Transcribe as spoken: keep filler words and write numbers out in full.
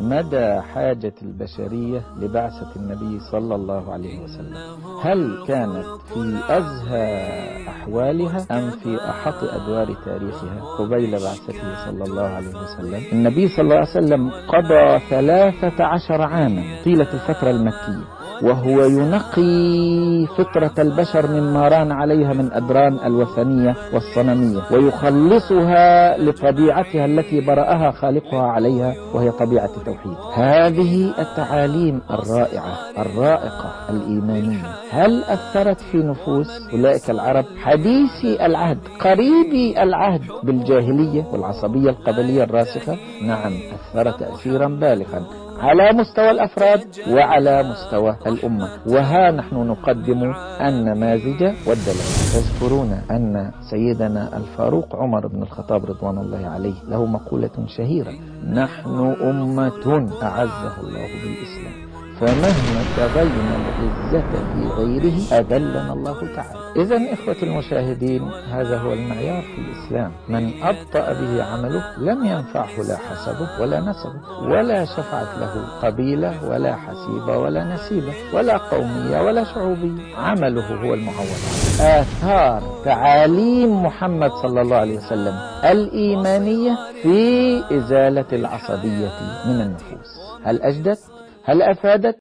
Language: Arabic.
مدى حاجة البشرية لبعثة النبي صلى الله عليه وسلم. هل كانت في أزهى أحوالها أم في أحط أدوار تاريخها قبيل بعثته صلى الله عليه وسلم؟ النبي صلى الله عليه وسلم قضى ثلاثة عشر عاما طيلة الفترة المكية وهو ينقي فطرة البشر مما ران عليها من أدران الوثنية والصنمية ويخلصها لطبيعتها التي برأها خالقها عليها وهي طبيعة التوحيد. هذه التعاليم الرائعة الرائقة الإيمانية هل أثرت في نفوس أولئك العرب حديثي العهد قريبي العهد بالجاهلية والعصبية القبلية الراسخة؟ نعم، أثرت تأثيرا بالغا على مستوى الأفراد وعلى مستوى الأمة. وها نحن نقدم النماذج والدلائل. تذكرون أن سيدنا الفاروق عمر بن الخطاب رضوان الله عليه له مقولة شهيرة: نحن أمة أعزه الله بالإسلام، فمهما ابتغينا العزة في غيره أذلنا الله تعالى. إذن إخوة المشاهدين، هذا هو المعيار في الإسلام. من أبطأ به عمله لم ينفعه لا حسبه ولا نسبه، ولا شفعت له قبيلة ولا حسيبة ولا نسيبة ولا قومية ولا شعوبية. عمله هو المعول. آثار تعاليم محمد صلى الله عليه وسلم الإيمانية في إزالة العصبية من النفوس. هل أجدت؟ هل أفادت؟